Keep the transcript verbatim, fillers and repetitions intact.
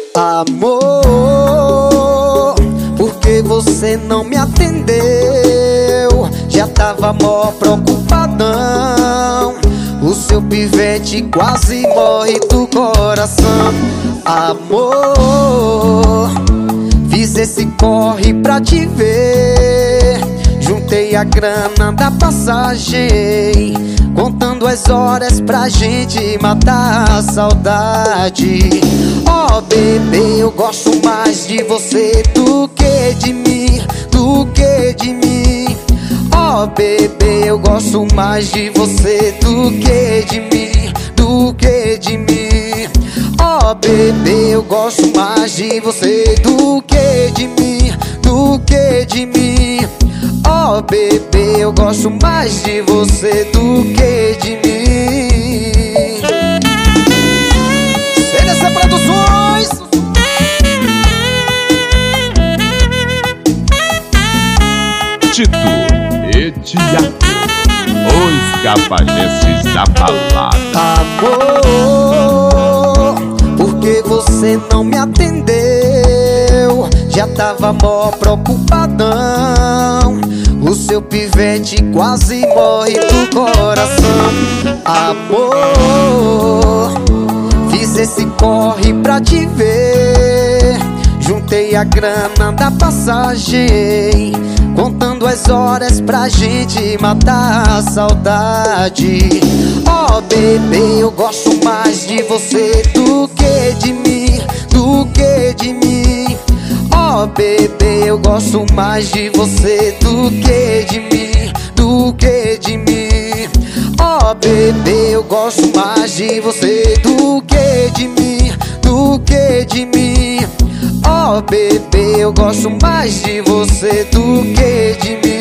Amor, por que você não me atendeu? Já tava mó preocupadão. O seu pivete quase morre do coração. Amor, fiz esse corre pra te ver. Juntei a grana da passagem, contando as horas pra gente matar a saudade. Oh bebê, eu gosto mais de você do que de mim, do que de mim. Oh bebê, eu gosto mais de você do que de mim, do que de mim. Oh bebê, eu gosto mais de você do que de mim, do que de mim. Oh bebê, eu gosto mais de você do que de mim. C D C Produções. Tito e Tiago, os cavalestes da balada. Amor, por que você não me atendeu? Já tava mó preocupadão. O seu pivete quase morre do coração. Amor, fiz esse corre pra te ver. Juntei a grana da passagem, contando as horas pra gente matar a saudade. Oh bebê, eu gosto mais de você do que de mim, do que de mim. Oh bebê, eu gosto mais de você do que de mim, do que de mim. Oh bebê, eu gosto mais de você do que de mim, do que de mim. Oh bebê, eu gosto mais de você do que de mim.